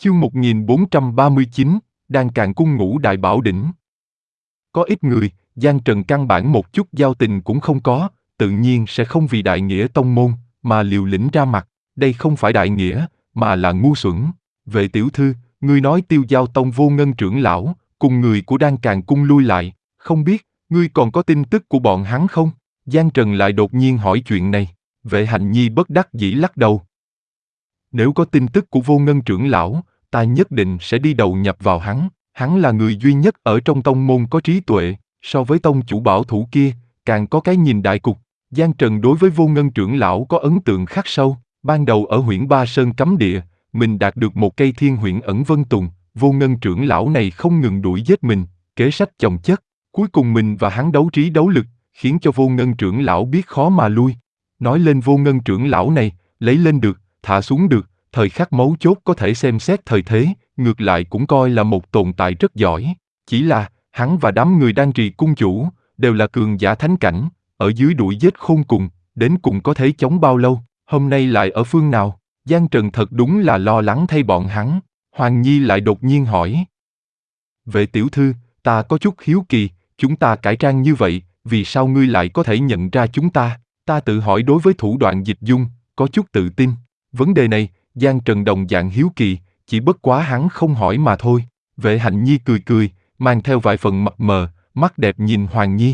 Chương 1439, Đan Càn Cung Ngũ Đại Bảo Đỉnh. Có ít người, Giang Trần căn bản một chút giao tình cũng không có, tự nhiên sẽ không vì đại nghĩa tông môn, mà liều lĩnh ra mặt. Đây không phải đại nghĩa, mà là ngu xuẩn. Vệ tiểu thư, ngươi nói Tiêu Giao Tông Vô Ngân trưởng lão, cùng người của Đan Càn Cung lui lại, không biết, ngươi còn có tin tức của bọn hắn không? Giang Trần lại đột nhiên hỏi chuyện này. Vệ Hạnh Nhi bất đắc dĩ lắc đầu. Nếu có tin tức của Vô Ngân trưởng lão, ta nhất định sẽ đi đầu nhập vào hắn. Hắn là người duy nhất ở trong tông môn có trí tuệ, so với tông chủ bảo thủ kia, càng có cái nhìn đại cục. Giang Trần đối với Vô Ngân trưởng lão có ấn tượng khắc sâu. Ban đầu ở Huyễn Ba Sơn cấm địa, mình đạt được một cây Thiên Huyễn Ẩn Vân Tùng. Vô Ngân trưởng lão này không ngừng đuổi giết mình, kế sách chồng chất. Cuối cùng mình và hắn đấu trí đấu lực, khiến cho Vô Ngân trưởng lão biết khó mà lui. Nói lên Vô Ngân trưởng lão này, lấy lên được, thả xuống được, thời khắc mấu chốt có thể xem xét thời thế, ngược lại cũng coi là một tồn tại rất giỏi. Chỉ là, hắn và đám người Đan Trì cung chủ, đều là cường giả thánh cảnh, ở dưới đuổi giết khôn cùng, đến cùng có thể chống bao lâu, hôm nay lại ở phương nào? Giang Trần thật đúng là lo lắng thay bọn hắn. Hoàng Nhi lại đột nhiên hỏi. Vệ tiểu thư, ta có chút hiếu kỳ, chúng ta cải trang như vậy, vì sao ngươi lại có thể nhận ra chúng ta? Ta tự hỏi đối với thủ đoạn dịch dung, có chút tự tin. Vấn đề này, Giang Trần đồng dạng hiếu kỳ, chỉ bất quá hắn không hỏi mà thôi. Vệ Hạnh Nhi cười cười, mang theo vài phần mập mờ, mắt đẹp nhìn Hoàng Nhi.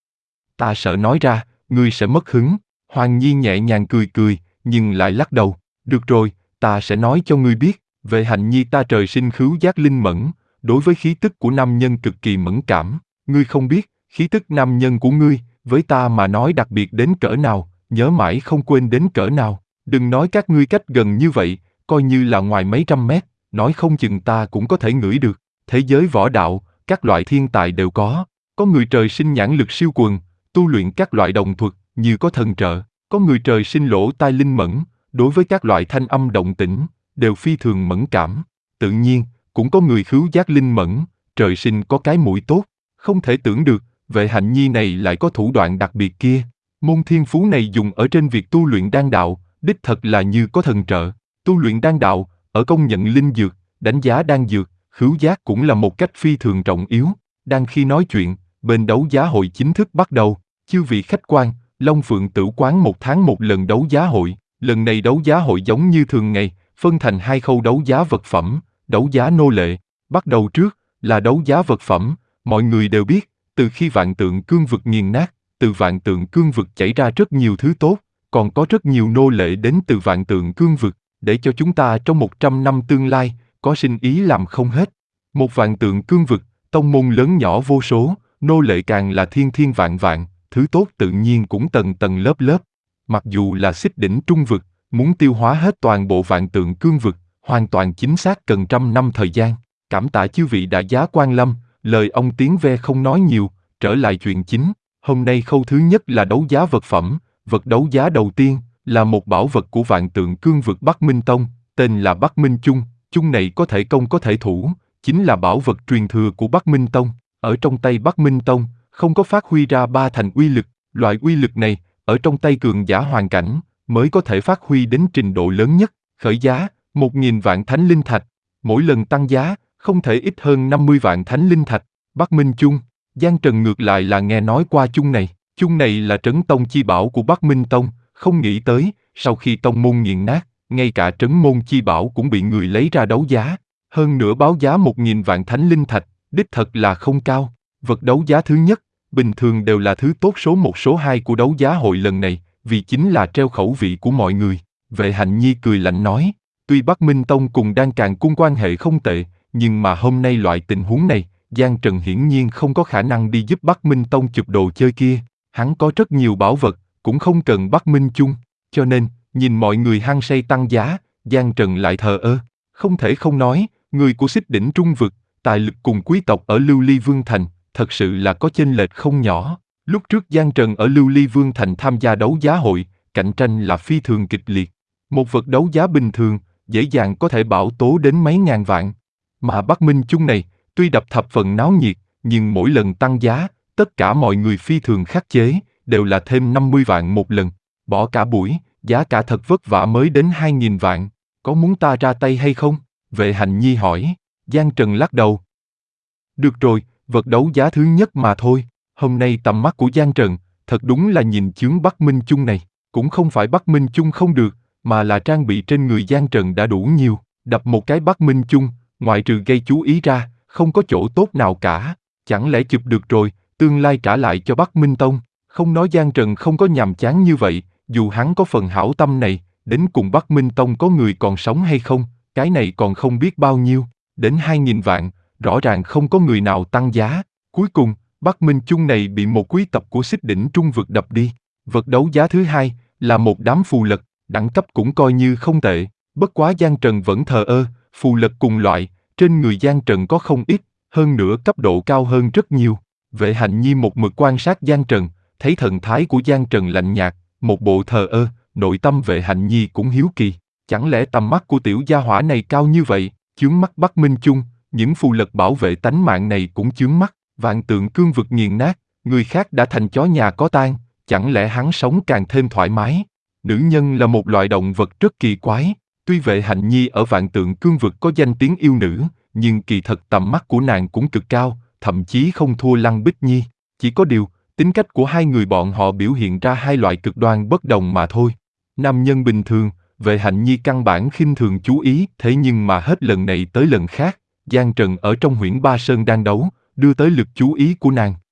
Ta sợ nói ra, ngươi sẽ mất hứng. Hoàng Nhi nhẹ nhàng cười cười, nhưng lại lắc đầu. Được rồi, ta sẽ nói cho ngươi biết. Vệ Hạnh Nhi ta trời sinh khứu giác linh mẫn, đối với khí tức của nam nhân cực kỳ mẫn cảm. Ngươi không biết, khí tức nam nhân của ngươi, với ta mà nói đặc biệt đến cỡ nào, nhớ mãi không quên đến cỡ nào. Đừng nói các ngươi cách gần như vậy, coi như là ngoài mấy trăm mét, nói không chừng ta cũng có thể ngửi được. Thế giới võ đạo, các loại thiên tài đều có người trời sinh nhãn lực siêu quần, tu luyện các loại đồng thuật, như có thần trợ, có người trời sinh lỗ tai linh mẫn, đối với các loại thanh âm động tĩnh, đều phi thường mẫn cảm. Tự nhiên, cũng có người khứu giác linh mẫn, trời sinh có cái mũi tốt, không thể tưởng được, Vệ Hạnh Nhi này lại có thủ đoạn đặc biệt kia. Môn thiên phú này dùng ở trên việc tu luyện đan đạo, đích thật là như có thần trợ. Tu luyện đan đạo, ở công nhận linh dược, đánh giá đan dược, khứu giác cũng là một cách phi thường trọng yếu. Đang khi nói chuyện, bên đấu giá hội chính thức bắt đầu. Chư vị khách quan, Long Phượng Tửu Quán 1 tháng một lần đấu giá hội. Lần này đấu giá hội giống như thường ngày, phân thành 2 khâu đấu giá vật phẩm, đấu giá nô lệ. Bắt đầu trước là đấu giá vật phẩm. Mọi người đều biết, từ khi Vạn Tượng Cương Vực nghiền nát, từ Vạn Tượng Cương Vực chảy ra rất nhiều thứ tốt, còn có rất nhiều nô lệ đến từ Vạn Tượng Cương Vực, để cho chúng ta trong 100 năm tương lai, có sinh ý làm không hết. Một Vạn Tượng Cương Vực, tông môn lớn nhỏ vô số, nô lệ càng là thiên thiên vạn vạn, thứ tốt tự nhiên cũng tầng tầng lớp lớp. Mặc dù là Xích Đỉnh Trung Vực, muốn tiêu hóa hết toàn bộ Vạn Tượng Cương Vực, hoàn toàn chính xác cần 100 năm thời gian. Cảm tạ chư vị đã giá quan lâm, lời ông Tiến ve không nói nhiều, trở lại chuyện chính. Hôm nay khâu thứ nhất là đấu giá vật phẩm. Vật đấu giá đầu tiên là một bảo vật của Vạn Tượng Cương Vực Bắc Minh Tông, tên là Bắc Minh Chung. Chung này có thể công có thể thủ, chính là bảo vật truyền thừa của Bắc Minh Tông. Ở trong tay Bắc Minh Tông, không có phát huy ra 3 thành uy lực. Loại uy lực này, ở trong tay cường giả hoàn cảnh, mới có thể phát huy đến trình độ lớn nhất. Khởi giá, 1.000 vạn thánh linh thạch. Mỗi lần tăng giá, không thể ít hơn 50 vạn thánh linh thạch. Bắc Minh Chung, Giang Trần ngược lại là nghe nói qua chung này. Chung này là trấn tông chi bảo của Bắc Minh Tông, không nghĩ tới, sau khi tông môn nghiền nát, ngay cả trấn môn chi bảo cũng bị người lấy ra đấu giá. Hơn nữa báo giá 1.000 vạn thánh linh thạch, đích thật là không cao. Vật đấu giá thứ nhất, bình thường đều là thứ tốt số 1 số 2 của đấu giá hội lần này, vì chính là treo khẩu vị của mọi người. Vệ Hạnh Nhi cười lạnh nói, tuy Bắc Minh Tông cùng Đan Càn Cung quan hệ không tệ, nhưng mà hôm nay loại tình huống này, Giang Trần hiển nhiên không có khả năng đi giúp Bắc Minh Tông chụp đồ chơi kia. Hắn có rất nhiều bảo vật, cũng không cần Bắc Minh Chung, cho nên, nhìn mọi người hăng say tăng giá, Giang Trần lại thờ ơ. Không thể không nói, người của Xích Đỉnh Trung Vực, tài lực cùng quý tộc ở Lưu Ly Vương Thành, thật sự là có chênh lệch không nhỏ. Lúc trước Giang Trần ở Lưu Ly Vương Thành tham gia đấu giá hội, cạnh tranh là phi thường kịch liệt. Một vật đấu giá bình thường, dễ dàng có thể bảo tố đến mấy ngàn vạn. Mà Bắc Minh Chung này, tuy đập thập phần náo nhiệt, nhưng mỗi lần tăng giá, tất cả mọi người phi thường khắc chế, đều là thêm 50 vạn một lần. Bỏ cả buổi, giá cả thật vất vả mới đến 2.000 vạn. Có muốn ta ra tay hay không? Vệ Hạnh Nhi hỏi. Giang Trần lắc đầu. Được rồi, vật đấu giá thứ nhất mà thôi. Hôm nay tầm mắt của Giang Trần, thật đúng là nhìn chướng Bắc Minh Chung này. Cũng không phải Bắc Minh Chung không được, mà là trang bị trên người Giang Trần đã đủ nhiều. Đập một cái Bắc Minh Chung, ngoại trừ gây chú ý ra, không có chỗ tốt nào cả. Chẳng lẽ chụp được rồi, tương lai trả lại cho Bắc Minh Tông? Không nói Giang Trần không có nhàm chán như vậy, dù hắn có phần hảo tâm này, đến cùng Bắc Minh Tông có người còn sống hay không, cái này còn không biết bao nhiêu, đến 2.000 vạn, rõ ràng không có người nào tăng giá. Cuối cùng, Bắc Minh Chung này bị một quý tộc của Xích Đỉnh Trung vực đập đi. Vật đấu giá thứ hai là một đám phù lật, đẳng cấp cũng coi như không tệ, bất quá Giang Trần vẫn thờ ơ, phù lật cùng loại, trên người Giang Trần có không ít, hơn nữa cấp độ cao hơn rất nhiều. Vệ Hạnh Nhi một mực quan sát Giang Trần, thấy thần thái của Giang Trần lạnh nhạt, một bộ thờ ơ, nội tâm Vệ Hạnh Nhi cũng hiếu kỳ, chẳng lẽ tầm mắt của tiểu gia hỏa này cao như vậy, chướng mắt Bắc Minh Chung, những phù lật bảo vệ tánh mạng này cũng chướng mắt, vạn tượng cương vực nghiền nát, người khác đã thành chó nhà có tang, chẳng lẽ hắn sống càng thêm thoải mái? Nữ nhân là một loại động vật rất kỳ quái, tuy Vệ Hạnh Nhi ở vạn tượng cương vực có danh tiếng yêu nữ, nhưng kỳ thật tầm mắt của nàng cũng cực cao, thậm chí không thua Lăng Bích Nhi, chỉ có điều, tính cách của hai người bọn họ biểu hiện ra hai loại cực đoan bất đồng mà thôi. Nam nhân bình thường, Vệ Hạnh Nhi căn bản khinh thường chú ý, thế nhưng mà hết lần này tới lần khác, Giang Trần ở trong Huyễn Ba Sơn đang đấu, đưa tới lực chú ý của nàng,